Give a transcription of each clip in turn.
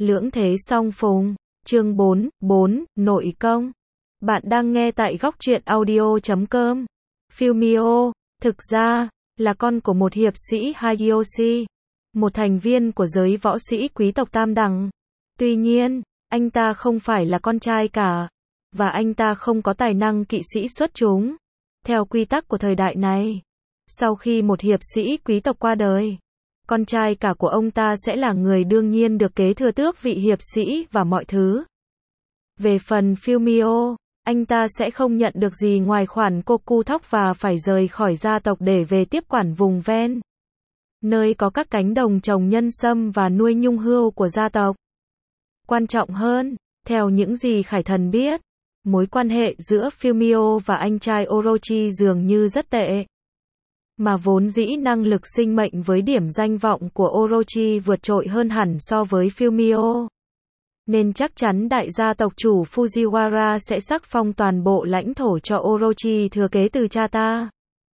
Lưỡng thế song phùng, chương 4, nội công. Bạn đang nghe tại góc truyện audio.com. Fumio, thực ra, là con của một hiệp sĩ Hideyoshi, một thành viên của giới võ sĩ quý tộc Tam Đẳng. Tuy nhiên, anh ta không phải là con trai cả, và anh ta không có tài năng kỵ sĩ xuất chúng. Theo quy tắc của thời đại này, sau khi một hiệp sĩ quý tộc qua đời, con trai cả của ông ta sẽ là người đương nhiên được kế thừa tước vị hiệp sĩ và mọi thứ. Về phần Fumio, anh ta sẽ không nhận được gì ngoài khoản koku thóc và phải rời khỏi gia tộc để về tiếp quản vùng ven, nơi có các cánh đồng trồng nhân sâm và nuôi nhung hươu của gia tộc. Quan trọng hơn, theo những gì Khải Thần biết, mối quan hệ giữa Fumio và anh trai Orochi dường như rất tệ. Mà vốn dĩ năng lực sinh mệnh với điểm danh vọng của Orochi vượt trội hơn hẳn so với Fumio. Nên chắc chắn đại gia tộc chủ Fujiwara sẽ sắc phong toàn bộ lãnh thổ cho Orochi thừa kế từ cha ta.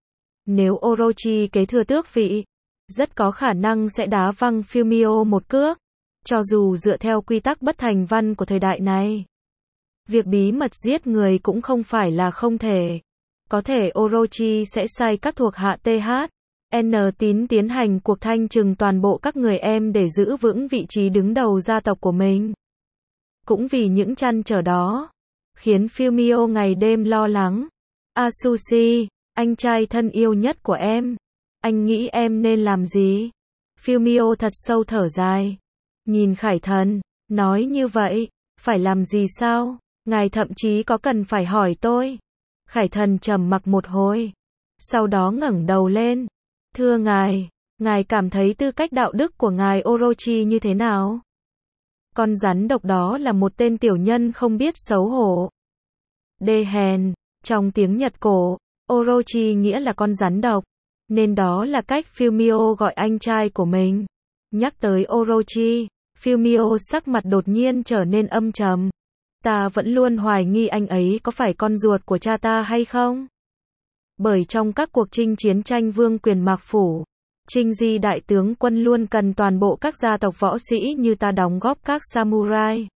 Nếu Orochi kế thừa tước vị, rất có khả năng sẽ đá văng Fumio một cước. Cho dù dựa theo quy tắc bất thành văn của thời đại này, việc bí mật giết người cũng không phải là không thể. Có thể Orochi sẽ sai các thuộc hạ TH, N tiến hành cuộc thanh trừng toàn bộ các người em để giữ vững vị trí đứng đầu gia tộc của mình. Cũng vì những trăn trở đó, khiến Fumio ngày đêm lo lắng. Asushi, anh trai thân yêu nhất của em, anh nghĩ em nên làm gì? Fumio thật sâu thở dài, nhìn Khải Thần, nói như vậy, phải làm gì sao? Ngài thậm chí có cần phải hỏi tôi. Khải Thần trầm mặc một hồi, sau đó ngẩng đầu lên. Thưa ngài, ngài cảm thấy tư cách đạo đức của ngài Orochi như thế nào? Con rắn độc đó là một tên tiểu nhân không biết xấu hổ. Đê hèn, trong tiếng Nhật cổ, Orochi nghĩa là con rắn độc, nên đó là cách Fumio gọi anh trai của mình. Nhắc tới Orochi, Fumio sắc mặt đột nhiên trở nên âm trầm. Ta vẫn luôn hoài nghi anh ấy có phải con ruột của cha ta hay không? Bởi trong các cuộc chinh chiến tranh vương quyền Mạc Phủ, Trinh Di đại tướng quân luôn cần toàn bộ các gia tộc võ sĩ như ta đóng góp các samurai,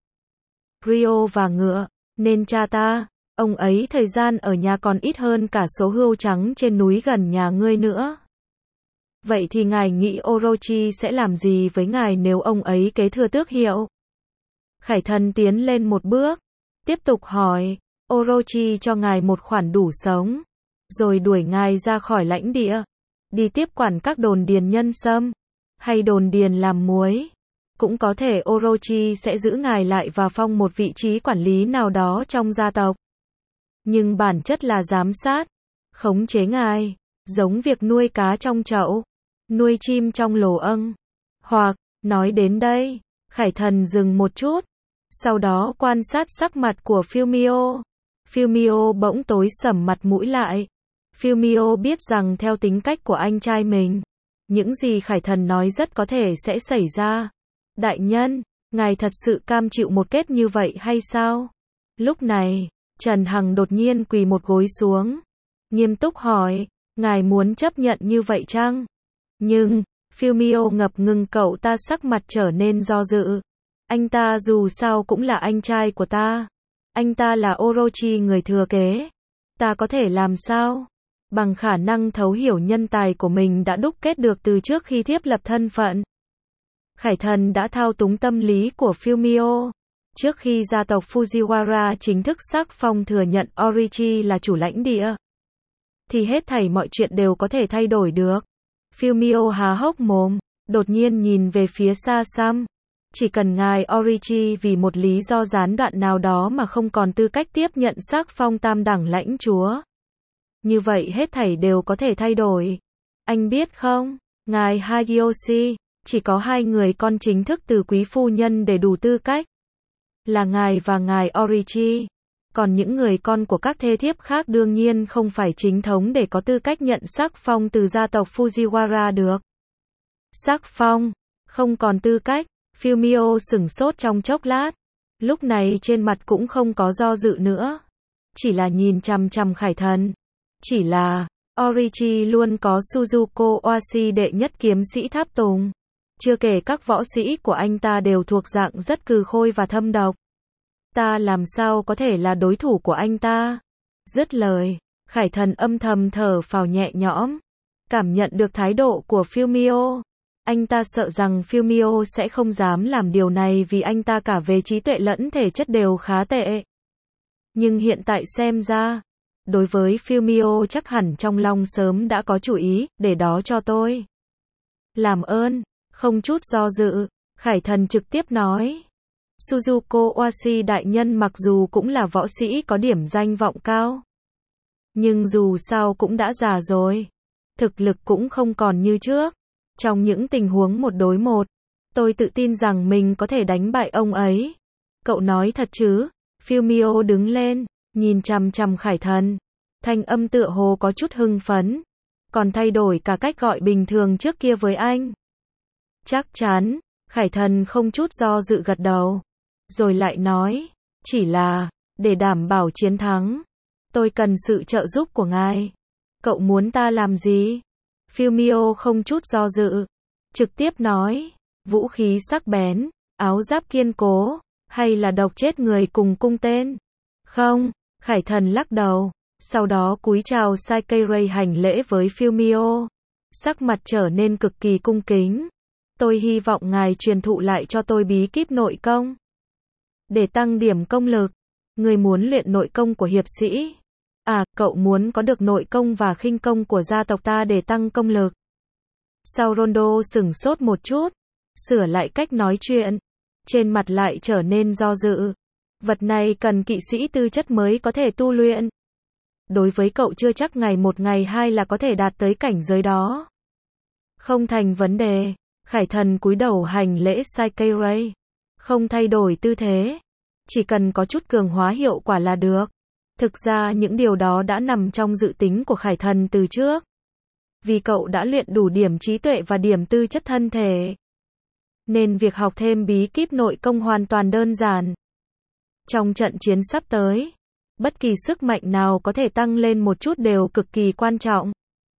Ryo và ngựa, nên cha ta, ông ấy thời gian ở nhà còn ít hơn cả số hươu trắng trên núi gần nhà ngươi nữa. Vậy thì ngài nghĩ Orochi sẽ làm gì với ngài nếu ông ấy kế thừa tước hiệu? Khải Thần tiến lên một bước, tiếp tục hỏi, Orochi cho ngài một khoản đủ sống, rồi đuổi ngài ra khỏi lãnh địa, đi tiếp quản các đồn điền nhân sâm, hay đồn điền làm muối. Cũng có thể Orochi sẽ giữ ngài lại và phong một vị trí quản lý nào đó trong gia tộc. Nhưng bản chất là giám sát, khống chế ngài, giống việc nuôi cá trong chậu, nuôi chim trong lồ âng. Hoặc, nói đến đây, Khải Thần dừng một chút, sau đó quan sát sắc mặt của Fumio. Fumio bỗng tối sầm mặt mũi lại. Fumio biết rằng theo tính cách của anh trai mình, những gì Khải Thần nói rất có thể sẽ xảy ra. Đại nhân, ngài thật sự cam chịu một kết như vậy hay sao? Lúc này, Trần Hằng đột nhiên quỳ một gối xuống, nghiêm túc hỏi, ngài muốn chấp nhận như vậy chăng? Nhưng, Fumio ngập ngừng, cậu ta sắc mặt trở nên do dự. Anh ta dù sao cũng là anh trai của ta. Anh ta là Orochi người thừa kế. Ta có thể làm sao? Bằng khả năng thấu hiểu nhân tài của mình đã đúc kết được từ trước khi thiết lập thân phận. Khải Thần đã thao túng tâm lý của Fumio. Trước khi gia tộc Fujiwara chính thức sắc phong thừa nhận Orochi là chủ lãnh địa, thì hết thảy mọi chuyện đều có thể thay đổi được. Fumio há hốc mồm, đột nhiên nhìn về phía xa xăm. Chỉ cần ngài Orochi vì một lý do gián đoạn nào đó mà không còn tư cách tiếp nhận sắc phong tam đẳng lãnh chúa, như vậy hết thảy đều có thể thay đổi. Anh biết không, ngài Hideyoshi, chỉ có 2 người con chính thức từ quý phu nhân để đủ tư cách. Là ngài và ngài Orochi. Còn những người con của các thê thiếp khác đương nhiên không phải chính thống để có tư cách nhận sắc phong từ gia tộc Fujiwara được. Sắc phong, không còn tư cách. Fumio sửng sốt trong chốc lát. Lúc này trên mặt cũng không có do dự nữa, chỉ là nhìn chằm chằm Khải Thần. Chỉ là, Orochi luôn có Suzuko Oashi đệ nhất kiếm sĩ tháp tùng. Chưa kể các võ sĩ của anh ta đều thuộc dạng rất cừ khôi và thâm độc. Ta làm sao có thể là đối thủ của anh ta? Dứt lời, Khải Thần âm thầm thở phào nhẹ nhõm. Cảm nhận được thái độ của Fumio. Anh ta sợ rằng Fumio sẽ không dám làm điều này vì anh ta cả về trí tuệ lẫn thể chất đều khá tệ. Nhưng hiện tại xem ra, đối với Fumio chắc hẳn trong lòng sớm đã có chủ ý, để đó cho tôi. Làm ơn, không chút do dự, Khải Thần trực tiếp nói. Suzuko Oashi đại nhân mặc dù cũng là võ sĩ có điểm danh vọng cao, nhưng dù sao cũng đã già rồi. Thực lực cũng không còn như trước. Trong những tình huống một đối một, tôi tự tin rằng mình có thể đánh bại ông ấy. Cậu nói thật chứ? Fumio đứng lên, nhìn chằm chằm Khải Thần. Thanh âm tựa hồ có chút hưng phấn. Còn thay đổi cả cách gọi bình thường trước kia với anh. Chắc chắn, Khải Thần không chút do dự gật đầu. Rồi lại nói, chỉ là, để đảm bảo chiến thắng, tôi cần sự trợ giúp của ngài. Cậu muốn ta làm gì? Fumio không chút do dự, trực tiếp nói, vũ khí sắc bén, áo giáp kiên cố, hay là độc chết người cùng cung tên? Không, Khải Thần lắc đầu, sau đó cúi chào Saikei hành lễ với Fumio, sắc mặt trở nên cực kỳ cung kính. Tôi hy vọng ngài truyền thụ lại cho tôi bí kíp nội công. Để tăng điểm công lực, người muốn luyện nội công của hiệp sĩ. À, cậu muốn có được nội công và khinh công của gia tộc ta để tăng công lực. Sau Rondo sửng sốt một chút, sửa lại cách nói chuyện, trên mặt lại trở nên do dự. Vật này cần kỵ sĩ tư chất mới có thể tu luyện. Đối với cậu chưa chắc ngày một ngày hai là có thể đạt tới cảnh giới đó. Không thành vấn đề, Khải Thần cúi đầu hành lễ Saikei, không thay đổi tư thế, chỉ cần có chút cường hóa hiệu quả là được. Thực ra những điều đó đã nằm trong dự tính của Khải Thần từ trước. Vì cậu đã luyện đủ điểm trí tuệ và điểm tư chất thân thể, nên việc học thêm bí kíp nội công hoàn toàn đơn giản. Trong trận chiến sắp tới, bất kỳ sức mạnh nào có thể tăng lên một chút đều cực kỳ quan trọng.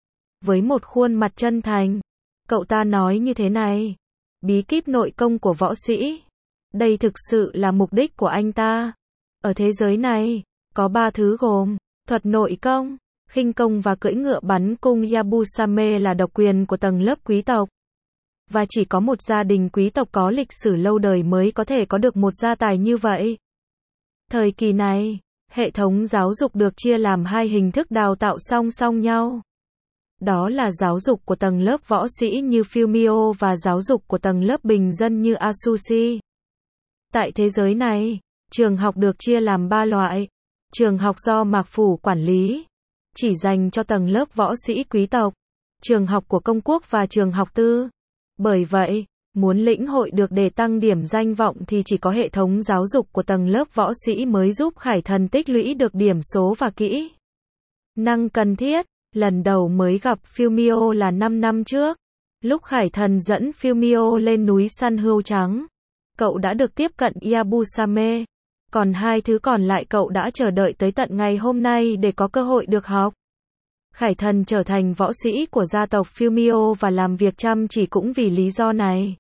Với một khuôn mặt chân thành, cậu ta nói như thế này, bí kíp nội công của võ sĩ, đây thực sự là mục đích của anh ta. Ở thế giới này, có 3 thứ gồm, thuật nội công, khinh công và cưỡi ngựa bắn cung. Yabusame là độc quyền của tầng lớp quý tộc. Và chỉ có một gia đình quý tộc có lịch sử lâu đời mới có thể có được một gia tài như vậy. Thời kỳ này, hệ thống giáo dục được chia làm 2 hình thức đào tạo song song nhau. Đó là giáo dục của tầng lớp võ sĩ như Fumio và giáo dục của tầng lớp bình dân như Asushi. Tại thế giới này, trường học được chia làm 3 loại. Trường học do Mạc Phủ quản lý, chỉ dành cho tầng lớp võ sĩ quý tộc. Trường học của công quốc và trường học tư. Bởi vậy, muốn lĩnh hội được để tăng điểm danh vọng thì chỉ có hệ thống giáo dục của tầng lớp võ sĩ mới giúp Khải Thần tích lũy được điểm số và kỹ năng cần thiết. Lần đầu mới gặp Fumio là 5 năm trước. Lúc Khải Thần dẫn Fumio lên núi săn hươu trắng, cậu đã được tiếp cận Yabusame. Còn 2 thứ còn lại cậu đã chờ đợi tới tận ngày hôm nay để có cơ hội được học. Khải Thần trở thành võ sĩ của gia tộc Fumio và làm việc chăm chỉ cũng vì lý do này.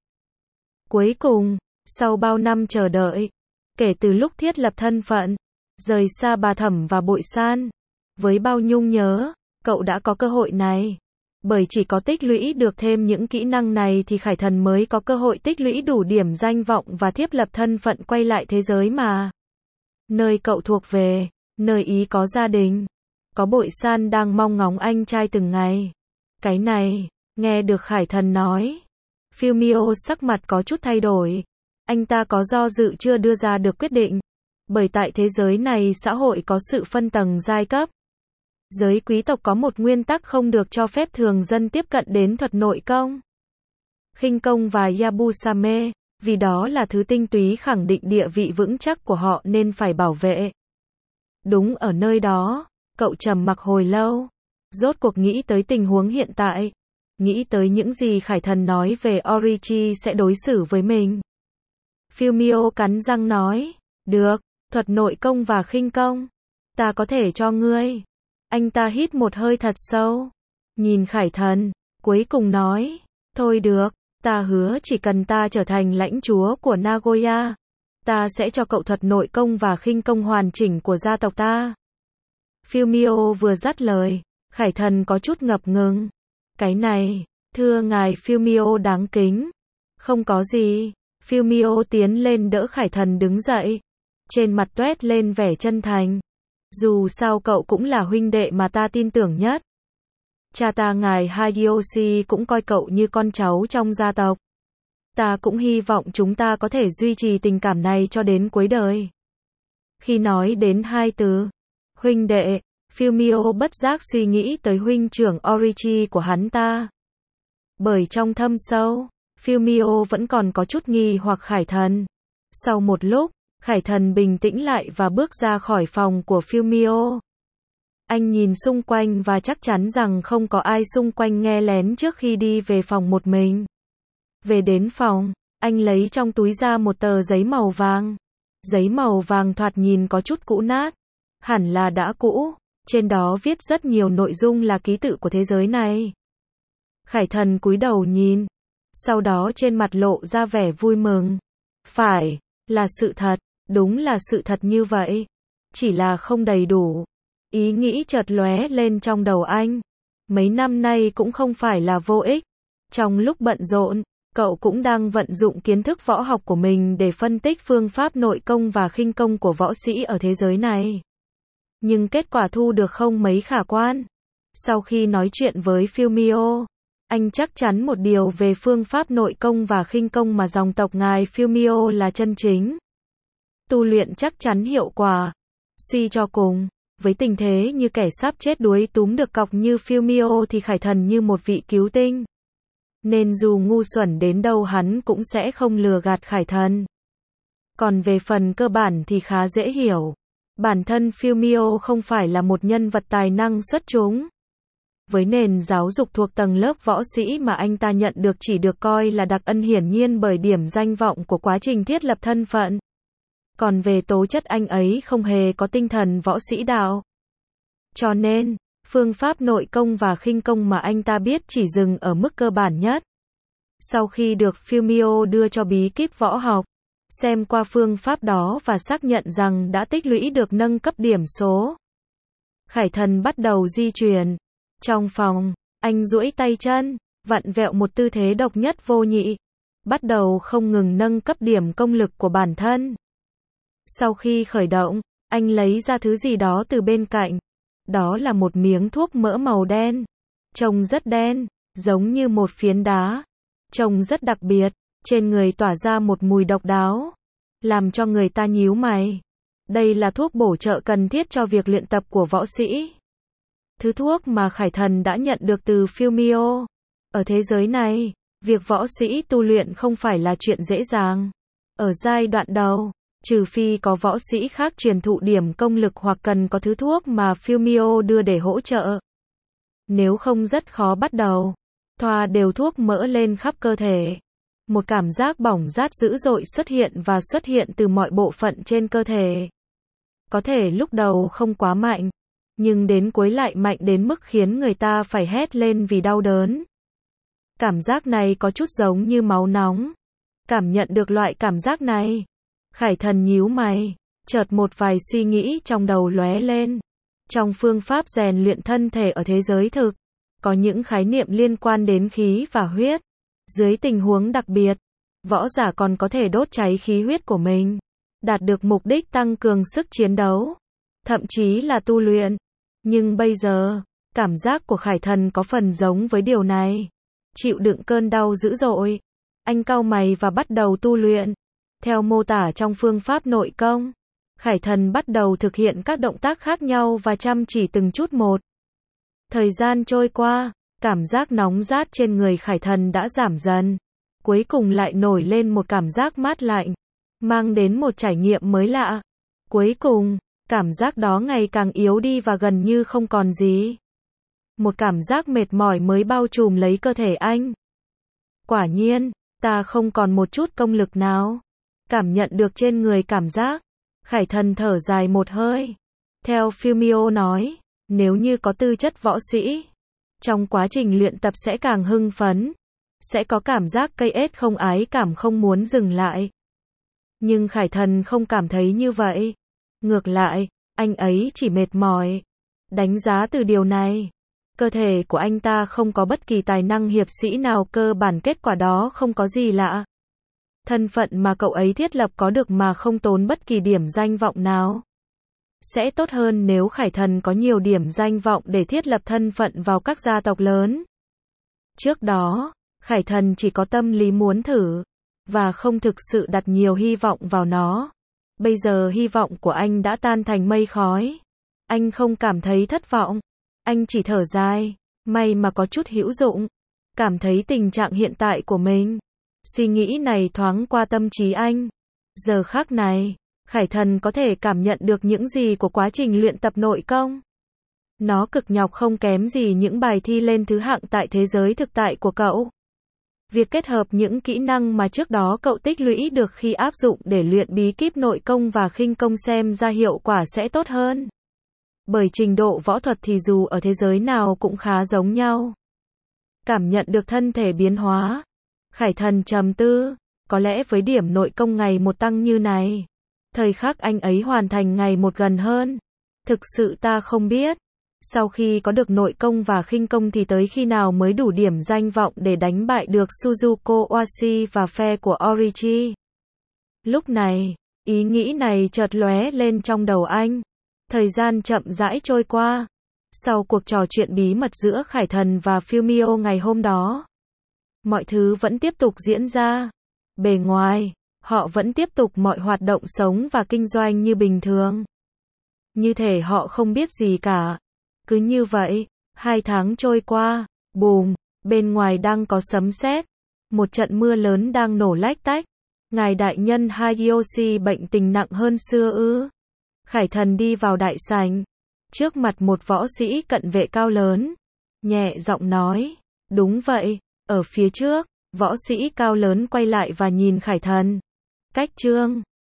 Cuối cùng, sau bao năm chờ đợi, kể từ lúc thiết lập thân phận, rời xa bà Thẩm và Bội San, với bao nhung nhớ, cậu đã có cơ hội này. Bởi chỉ có tích lũy được thêm những kỹ năng này thì Khải Thần mới có cơ hội tích lũy đủ điểm danh vọng và thiết lập thân phận quay lại thế giới mà nơi cậu thuộc về, nơi ý có gia đình, có Bội San đang mong ngóng anh trai từng ngày. Cái này, nghe được Khải Thần nói, Fumio sắc mặt có chút thay đổi. Anh ta có do dự chưa đưa ra được quyết định. Bởi tại thế giới này xã hội có sự phân tầng giai cấp. Giới quý tộc có một nguyên tắc không được cho phép thường dân tiếp cận đến thuật nội công, khinh công và Yabusame, vì đó là thứ tinh túy khẳng định địa vị vững chắc của họ nên phải bảo vệ. Đúng ở nơi đó, cậu trầm mặc hồi lâu, rốt cuộc nghĩ tới tình huống hiện tại, nghĩ tới những gì Khải Thần nói về Orichi sẽ đối xử với mình. Fumio cắn răng nói, được, thuật nội công và khinh công, ta có thể cho ngươi. Anh ta hít một hơi thật sâu, nhìn Khải Thần, cuối cùng nói, thôi được, Ta hứa chỉ cần ta trở thành lãnh chúa của Nagoya, ta sẽ cho cậu thuật nội công và khinh công hoàn chỉnh của gia tộc ta. Fumio vừa dắt lời, Khải Thần có chút ngập ngừng. Cái này, thưa ngài Fumio đáng kính. Không có gì. Fumio tiến lên đỡ Khải Thần đứng dậy. Trên mặt toét lên vẻ chân thành. Dù sao cậu cũng là huynh đệ mà ta tin tưởng nhất. Cha ta ngài Hayayoshi cũng coi cậu như con cháu trong gia tộc. Ta cũng hy vọng chúng ta có thể duy trì tình cảm này cho đến cuối đời. Khi nói đến hai từ huynh đệ, Fumio bất giác suy nghĩ tới huynh trưởng Orichi của hắn ta. Bởi trong thâm sâu, Fumio vẫn còn có chút nghi hoặc Khải Thần. Sau một lúc, Khải Thần bình tĩnh lại và bước ra khỏi phòng của Fumio. Anh nhìn xung quanh và chắc chắn rằng không có ai xung quanh nghe lén trước khi đi về phòng một mình. Về đến phòng, anh lấy trong túi ra một tờ giấy màu vàng. Giấy màu vàng thoạt nhìn có chút cũ nát, hẳn là đã cũ, trên đó viết rất nhiều nội dung là ký tự của thế giới này. Khải Thần cúi đầu nhìn, sau đó trên mặt lộ ra vẻ vui mừng. Phải, là sự thật, đúng là sự thật như vậy, chỉ là không đầy đủ. Ý nghĩ chợt lóe lên trong đầu anh. Mấy năm nay cũng không phải là vô ích. Trong lúc bận rộn, cậu cũng đang vận dụng kiến thức võ học của mình để phân tích phương pháp nội công và khinh công của võ sĩ ở thế giới này. Nhưng kết quả thu được không mấy khả quan. Sau khi nói chuyện với Fumio, anh chắc chắn một điều về phương pháp nội công và khinh công mà dòng tộc ngài Fumio là chân chính. Tu luyện chắc chắn hiệu quả. Suy cho cùng, với tình thế như kẻ sắp chết đuối túm được cọc như Fumio thì Khải Thần như một vị cứu tinh. Nên dù ngu xuẩn đến đâu hắn cũng sẽ không lừa gạt Khải Thần. Còn về phần cơ bản thì khá dễ hiểu. Bản thân Fumio không phải là một nhân vật tài năng xuất chúng. Với nền giáo dục thuộc tầng lớp võ sĩ mà anh ta nhận được chỉ được coi là đặc ân hiển nhiên bởi điểm danh vọng của quá trình thiết lập thân phận. Còn về tố chất anh ấy không hề có tinh thần võ sĩ đạo. Cho nên, phương pháp nội công và khinh công mà anh ta biết chỉ dừng ở mức cơ bản nhất. Sau khi được Fumio đưa cho bí kíp võ học, xem qua phương pháp đó và xác nhận rằng đã tích lũy được nâng cấp điểm số, Khải Thần bắt đầu di chuyển. Trong phòng, anh duỗi tay chân, vặn vẹo một tư thế độc nhất vô nhị, bắt đầu không ngừng nâng cấp điểm công lực của bản thân. Sau khi khởi động, anh lấy ra thứ gì đó từ bên cạnh. Đó là một miếng thuốc mỡ màu đen. Trông rất đen, giống như một phiến đá. Trông rất đặc biệt, trên người tỏa ra một mùi độc đáo, làm cho người ta nhíu mày. Đây là thuốc bổ trợ cần thiết cho việc luyện tập của võ sĩ. Thứ thuốc mà Khải Thần đã nhận được từ Fumio. Ở thế giới này, việc võ sĩ tu luyện không phải là chuyện dễ dàng. Ở giai đoạn đầu, trừ phi có võ sĩ khác truyền thụ điểm công lực hoặc cần có thứ thuốc mà Fumio đưa để hỗ trợ. Nếu không rất khó bắt đầu. Thoa đều thuốc mỡ lên khắp cơ thể. Một cảm giác bỏng rát dữ dội xuất hiện từ mọi bộ phận trên cơ thể. Có thể lúc đầu không quá mạnh, nhưng đến cuối lại mạnh đến mức khiến người ta phải hét lên vì đau đớn. Cảm giác này có chút giống như máu nóng. Cảm nhận được loại cảm giác này, Khải Thần nhíu mày, chợt một vài suy nghĩ trong đầu lóe lên. Trong phương pháp rèn luyện thân thể ở thế giới thực, có những khái niệm liên quan đến khí và huyết. Dưới tình huống đặc biệt, võ giả còn có thể đốt cháy khí huyết của mình, đạt được mục đích tăng cường sức chiến đấu, thậm chí là tu luyện. Nhưng bây giờ, cảm giác của Khải Thần có phần giống với điều này. Chịu đựng cơn đau dữ dội, anh cau mày và bắt đầu tu luyện. Theo mô tả trong phương pháp nội công, Khải Thần bắt đầu thực hiện các động tác khác nhau và chăm chỉ từng chút một. Thời gian trôi qua, cảm giác nóng rát trên người Khải Thần đã giảm dần. Cuối cùng lại nổi lên một cảm giác mát lạnh, mang đến một trải nghiệm mới lạ. Cuối cùng, cảm giác đó ngày càng yếu đi và gần như không còn gì. Một cảm giác mệt mỏi mới bao trùm lấy cơ thể anh. Quả nhiên, ta không còn một chút công lực nào. Cảm nhận được trên người cảm giác, Khải Thần thở dài một hơi. Theo Fumio nói, nếu như có tư chất võ sĩ, trong quá trình luyện tập sẽ càng hưng phấn. sẽ có cảm giác cây ết không ái cảm không muốn dừng lại. Nhưng Khải Thần không cảm thấy như vậy. Ngược lại, anh ấy chỉ mệt mỏi. Đánh giá từ điều này, cơ thể của anh ta không có bất kỳ tài năng hiệp sĩ nào, cơ bản kết quả đó không có gì lạ. Thân phận mà cậu ấy thiết lập có được mà không tốn bất kỳ điểm danh vọng nào. Sẽ tốt hơn nếu Khải Thần có nhiều điểm danh vọng để thiết lập thân phận vào các gia tộc lớn. Trước đó, Khải Thần chỉ có tâm lý muốn thử, và không thực sự đặt nhiều hy vọng vào nó. Bây giờ hy vọng của anh đã tan thành mây khói. Anh không cảm thấy thất vọng. Anh chỉ thở dài, may mà có chút hữu dụng. Cảm thấy tình trạng hiện tại của mình. Suy nghĩ này thoáng qua tâm trí anh. Giờ khắc này, Khải Thần có thể cảm nhận được những gì của quá trình luyện tập nội công. Nó cực nhọc không kém gì những bài thi lên thứ hạng tại thế giới thực tại của cậu. Việc kết hợp những kỹ năng mà trước đó cậu tích lũy được khi áp dụng để luyện bí kíp nội công và khinh công xem ra hiệu quả sẽ tốt hơn. Bởi trình độ võ thuật thì dù ở thế giới nào cũng khá giống nhau. Cảm nhận được thân thể biến hóa, Khải Thần trầm tư, có lẽ với điểm nội công ngày một tăng như này, thời khắc anh ấy hoàn thành ngày một gần hơn. Thực sự ta không biết, sau khi có được nội công và khinh công thì tới khi nào mới đủ điểm danh vọng để đánh bại được Suzuko Oashi và phe của Orichi. Lúc này, ý nghĩ này chợt lóe lên trong đầu anh. Thời gian chậm rãi trôi qua. Sau cuộc trò chuyện bí mật giữa Khải Thần và Fumio ngày hôm đó, mọi thứ vẫn tiếp tục diễn ra. Bề ngoài, họ vẫn tiếp tục mọi hoạt động sống và kinh doanh như bình thường. Như thể họ không biết gì cả. Cứ như vậy, 2 tháng trôi qua, bùm, bên ngoài đang có sấm sét. Một trận mưa lớn đang nổ lách tách. Ngài đại nhân Hayashi bệnh tình nặng hơn xưa ư? Khải Thần đi vào đại sảnh, trước mặt một võ sĩ cận vệ cao lớn, nhẹ giọng nói, đúng vậy, ở phía trước, võ sĩ cao lớn quay lại và nhìn Khải Thần. Cách Trương,